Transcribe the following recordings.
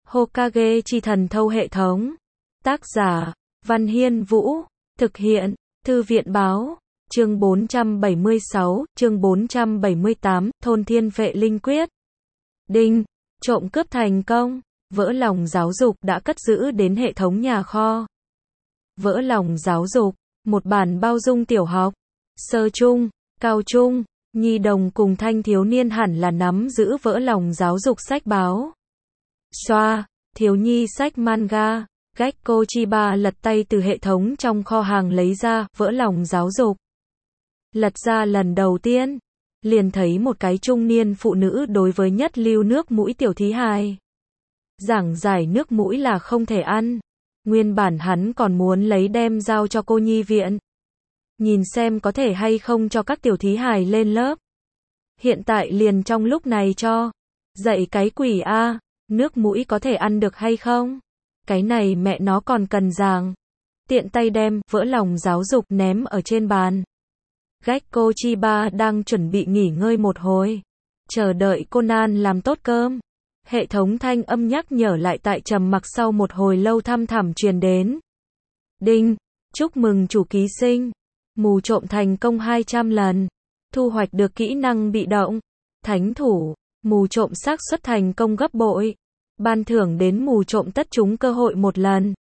Hokage chi thần thâu hệ thống. Tác giả, Văn Hiên Vũ. Thực hiện, Thư viện báo. Chương 476, chương 478, thôn thiên vệ linh quyết. Đinh, trộm cướp thành công. Vỡ lòng giáo dục đã cất giữ đến hệ thống nhà kho. Vỡ lòng giáo dục, một bản bao dung tiểu học, sơ trung, cao trung, nhi đồng cùng thanh thiếu niên hẳn là nắm giữ vỡ lòng giáo dục sách báo. Xoa, thiếu nhi sách manga, Gekko Chiba lật tay từ hệ thống trong kho hàng lấy ra, vỡ lòng giáo dục. Lật ra lần đầu tiên, liền thấy một cái trung niên phụ nữ đối với nhất lưu nước mũi tiểu thí hài. Giảng giải nước mũi là không thể ăn. Nguyên bản hắn còn muốn lấy đem giao cho cô nhi viện. Nhìn xem có thể hay không cho các tiểu thí hài lên lớp. Hiện tại liền trong lúc này cho. Dạy cái quỷ a, nước mũi có thể ăn được hay không? Cái này mẹ nó còn cần giảng. Tiện tay đem vỡ lòng giáo dục ném ở trên bàn. Gekko Chiba đang chuẩn bị nghỉ ngơi một hồi. Chờ đợi Conan làm tốt cơm. Hệ thống thanh âm nhắc nhở lại tại trầm mặc sau một hồi lâu thăm thẳm truyền đến. Đinh, chúc mừng chủ ký sinh. Mù trộm thành công 200 lần. Thu hoạch được kỹ năng bị động. Thánh thủ, mù trộm xác suất thành công gấp bội. Ban thưởng đến mù trộm tất chúng cơ hội một lần.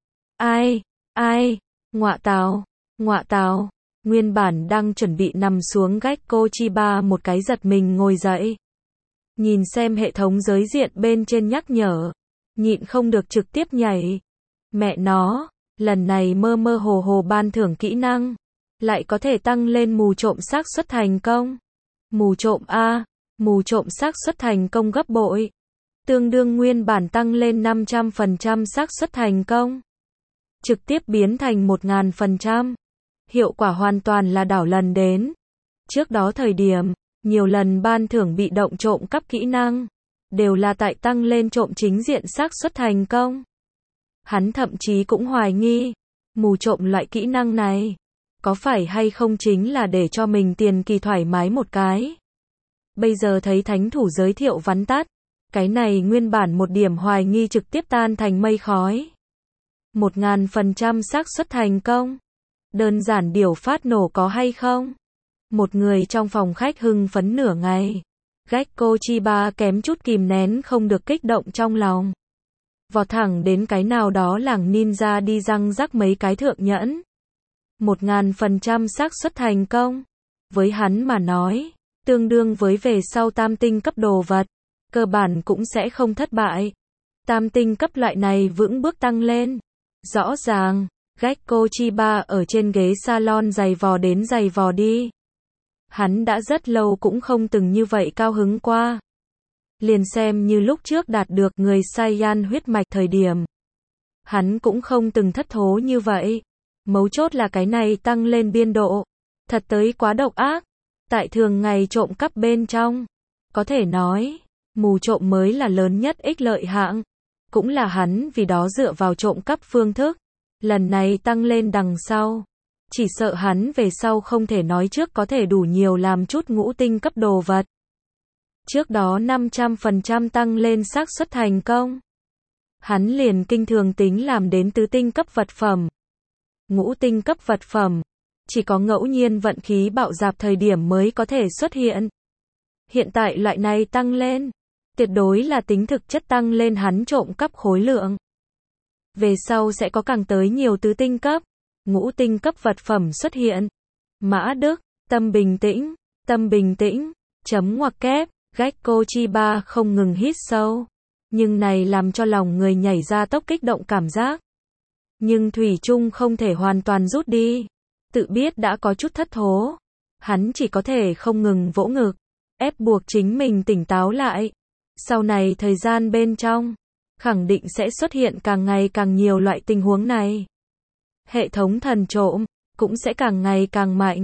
Ai, ngọa tào. Nguyên bản đang chuẩn bị nằm xuống Gekko Chiba một cái giật mình ngồi dậy. Nhìn xem hệ thống giới diện bên trên nhắc nhở. Nhịn không được trực tiếp nhảy. Mẹ nó, lần này mơ mơ hồ hồ ban thưởng kỹ năng. Lại có thể tăng lên mù trộm xác suất thành công. Mù trộm A, mù trộm xác suất thành công gấp bội. Tương đương nguyên bản tăng lên 500% xác suất thành công. Trực tiếp biến thành 1000%. Hiệu quả hoàn toàn là đảo lần đến. Trước đó thời điểm, nhiều lần ban thưởng bị động trộm cắp kỹ năng, đều là tại tăng lên trộm chính diện xác suất thành công. Hắn thậm chí cũng hoài nghi, mù trộm loại kỹ năng này, có phải hay không chính là để cho mình tiền kỳ thoải mái một cái. Bây giờ thấy thánh thủ giới thiệu vắn tắt, cái này nguyên bản một điểm hoài nghi trực tiếp tan thành mây khói. 1000% xác suất thành công. Đơn giản điều phát nổ có hay không? Một người trong phòng khách hưng phấn nửa ngày. Gekko Chiba kém chút kìm nén không được kích động trong lòng. Vọt thẳng đến cái nào đó làng ninja đi răng rắc mấy cái thượng nhẫn. 1000% xác suất thành công. Với hắn mà nói, tương đương với về sau tam tinh cấp đồ vật. Cơ bản cũng sẽ không thất bại. Tam tinh cấp loại này vững bước tăng lên. Rõ ràng, Gekko Chiba ở trên ghế salon giày vò đến giày vò đi. Hắn đã rất lâu cũng không từng như vậy cao hứng qua. Liền xem như lúc trước đạt được người Saiyan huyết mạch thời điểm. Hắn cũng không từng thất thố như vậy. Mấu chốt là cái này tăng lên biên độ. Thật tới quá độc ác. Tại thường ngày trộm cắp bên trong. Có thể nói, mù trộm mới là lớn nhất ích lợi hạng. Cũng là hắn vì đó dựa vào trộm cắp phương thức. Lần này tăng lên đằng sau. Chỉ sợ hắn về sau không thể nói trước có thể đủ nhiều làm chút ngũ tinh cấp đồ vật. Trước đó 500% tăng lên xác suất thành công. Hắn liền kinh thường tính làm đến tứ tinh cấp vật phẩm. Ngũ tinh cấp vật phẩm. Chỉ có ngẫu nhiên vận khí bạo dạp thời điểm mới có thể xuất hiện. Hiện tại loại này tăng lên. Tuyệt đối là tính thực chất tăng lên hắn trộm cắp khối lượng. Về sau sẽ có càng tới nhiều tứ tinh cấp, ngũ tinh cấp vật phẩm xuất hiện. Mã Đức, tâm bình tĩnh, chấm ngoặc kép, Gekko Chiba không ngừng hít sâu. Nhưng này làm cho lòng người nhảy ra tốc kích động cảm giác. Nhưng thủy chung không thể hoàn toàn rút đi. Tự biết đã có chút thất thố. Hắn chỉ có thể không ngừng vỗ ngực, ép buộc chính mình tỉnh táo lại. Sau này thời gian bên trong, khẳng định sẽ xuất hiện càng ngày càng nhiều loại tình huống này. Hệ thống thần trộm, cũng sẽ càng ngày càng mạnh.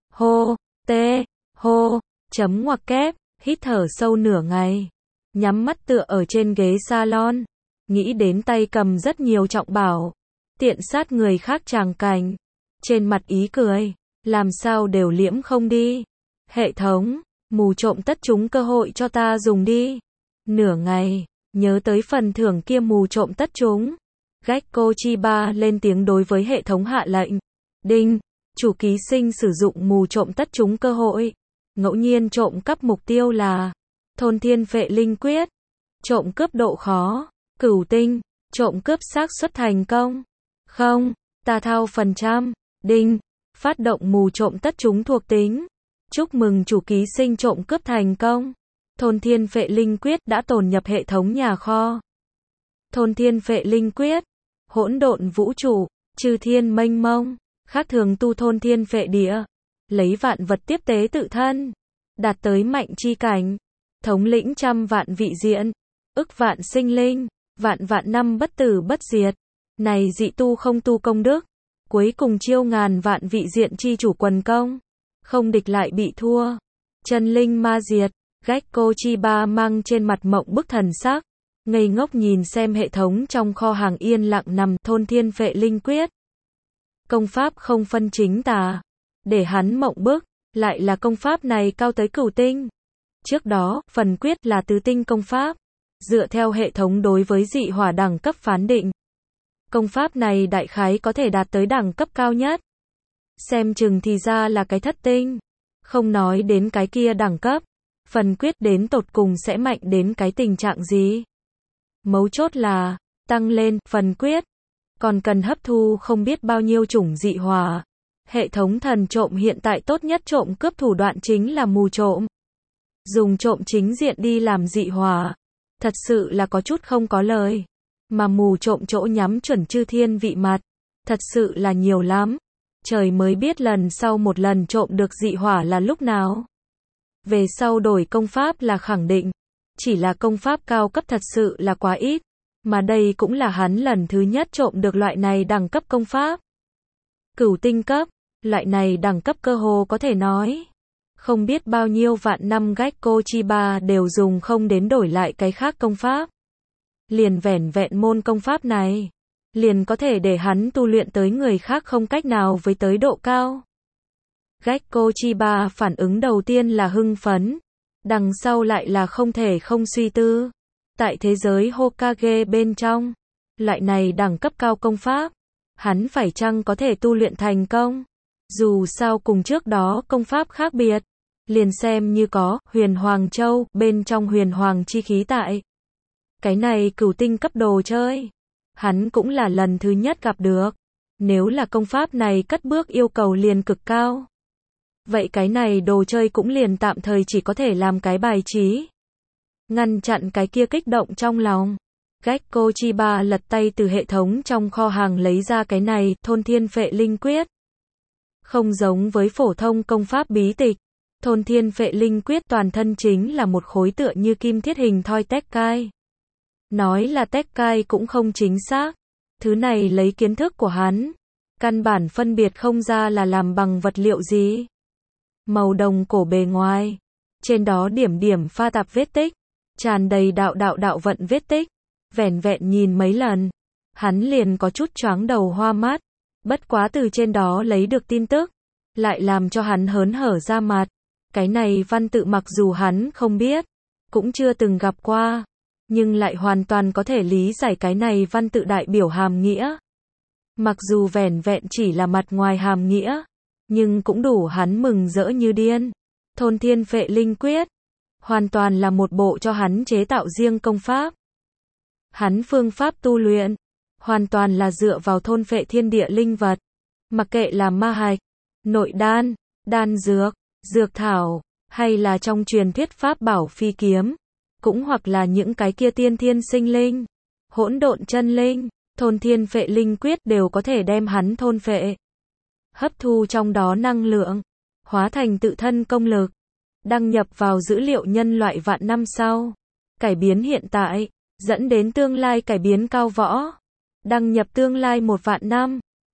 Hô, chấm ngoặc kép, hít thở sâu nửa ngày. Nhắm mắt tựa ở trên ghế salon. Nghĩ đến tay cầm rất nhiều trọng bảo. Tiện sát người khác tràng cảnh. Trên mặt ý cười, làm sao đều liễm không đi. Hệ thống, mù trộm tất chúng cơ hội cho ta dùng đi. Nửa ngày, Nhớ tới phần thưởng kia mù trộm tất chúng. Gecko Chiba lên tiếng đối với hệ thống hạ lệnh. Đinh, chủ ký sinh sử dụng mù trộm tất chúng cơ hội. Ngẫu nhiên trộm cắp mục tiêu là thôn thiên phệ linh quyết. Trộm cướp độ khó, cửu tinh. Trộm cướp xác suất thành công. Không, ta thao phần trăm. Đinh, phát động mù trộm tất chúng thuộc tính. Chúc mừng chủ ký sinh trộm cướp thành công. Thôn thiên phệ linh quyết đã tồn nhập hệ thống nhà kho. Thôn thiên phệ linh quyết, hỗn độn vũ trụ, chư thiên mênh mông, khác thường tu thôn thiên phệ địa, lấy vạn vật tiếp tế tự thân, đạt tới mạnh chi cảnh, thống lĩnh trăm vạn vị diện, ức vạn sinh linh, vạn vạn năm bất tử bất diệt. Này dị tu không tu công đức, cuối cùng chiêu ngàn vạn vị diện chi chủ quần công, không địch lại bị thua, chân linh ma diệt. Gecko Chiba mang trên mặt mộng bức thần sắc, ngây ngốc nhìn xem hệ thống trong kho hàng yên lặng nằm thôn thiên phệ linh quyết. Công pháp không phân chính tà, để hắn mộng bức, lại là công pháp này cao tới cửu tinh. Trước đó, phần quyết là tứ tinh công pháp, dựa theo hệ thống đối với dị hỏa đẳng cấp phán định. Công pháp này đại khái có thể đạt tới đẳng cấp cao nhất. Xem chừng thì ra là cái thất tinh, không nói đến cái kia đẳng cấp. Phần quyết đến tột cùng sẽ mạnh đến cái tình trạng gì? Mấu chốt là, tăng lên, phần quyết, còn cần hấp thu không biết bao nhiêu chủng dị hỏa. Hệ thống thần trộm hiện tại tốt nhất trộm cướp thủ đoạn chính là mù trộm. Dùng trộm chính diện đi làm dị hỏa, thật sự là có chút không có lời. Mà mù trộm chỗ nhắm chuẩn chư thiên vị mặt, thật sự là nhiều lắm. Trời mới biết lần sau một lần trộm được dị hỏa là lúc nào. Về sau đổi công pháp là khẳng định, chỉ là công pháp cao cấp thật sự là quá ít, mà đây cũng là hắn lần thứ nhất trộm được loại này đẳng cấp công pháp. Cửu tinh cấp, loại này đẳng cấp cơ hồ có thể nói, không biết bao nhiêu vạn năm Gecko Chiba đều dùng không đến đổi lại cái khác công pháp. Liền vẻn vẹn môn công pháp này, liền có thể để hắn tu luyện tới người khác không cách nào với tới độ cao. Gecko Chiba phản ứng đầu tiên là hưng phấn, đằng sau lại là không thể không suy tư. Tại thế giới Hokage bên trong, loại này đẳng cấp cao công pháp, hắn phải chăng có thể tu luyện thành công? Dù sao cùng trước đó công pháp khác biệt, liền xem như có Huyền Hoàng Châu bên trong huyền hoàng chi khí tại. Cái này cửu tinh cấp đồ chơi, hắn cũng là lần thứ nhất gặp được. Nếu là công pháp này cất bước yêu cầu liền cực cao, vậy cái này đồ chơi cũng liền tạm thời chỉ có thể làm cái bài trí, ngăn chặn cái kia kích động trong lòng. Gecko Chiba lật tay từ hệ thống trong kho hàng lấy ra cái này, thôn thiên phệ linh quyết. Không giống với phổ thông công pháp bí tịch, thôn thiên phệ linh quyết toàn thân chính là một khối tựa như kim thiết hình thoi tekkai. Nói là tekkai cũng không chính xác, thứ này lấy kiến thức của hắn, căn bản phân biệt không ra là làm bằng vật liệu gì. Màu đồng cổ bề ngoài, trên đó điểm điểm pha tạp vết tích, tràn đầy đạo vận vết tích, vẻn vẹn nhìn mấy lần, hắn liền có chút choáng đầu hoa mắt, bất quá từ trên đó lấy được tin tức, lại làm cho hắn hớn hở ra mặt. Cái này văn tự mặc dù hắn không biết, cũng chưa từng gặp qua, nhưng lại hoàn toàn có thể lý giải cái này văn tự đại biểu hàm nghĩa. Mặc dù vẻn vẹn chỉ là mặt ngoài hàm nghĩa, nhưng cũng đủ hắn mừng rỡ như điên. Thôn thiên phệ linh quyết, hoàn toàn là một bộ cho hắn chế tạo riêng công pháp. Hắn phương pháp tu luyện, hoàn toàn là dựa vào thôn phệ thiên địa linh vật. Mặc kệ là ma hạch, nội đan, đan dược, dược thảo, hay là trong truyền thuyết pháp bảo phi kiếm, cũng hoặc là những cái kia tiên thiên sinh linh, hỗn độn chân linh, thôn thiên phệ linh quyết đều có thể đem hắn thôn phệ, hấp thu trong đó năng lượng, hóa thành tự thân công lực, đăng nhập vào dữ liệu nhân loại vạn năm sau, cải biến hiện tại, dẫn đến tương lai cải biến cao võ, đăng nhập tương lai 1 vạn năm.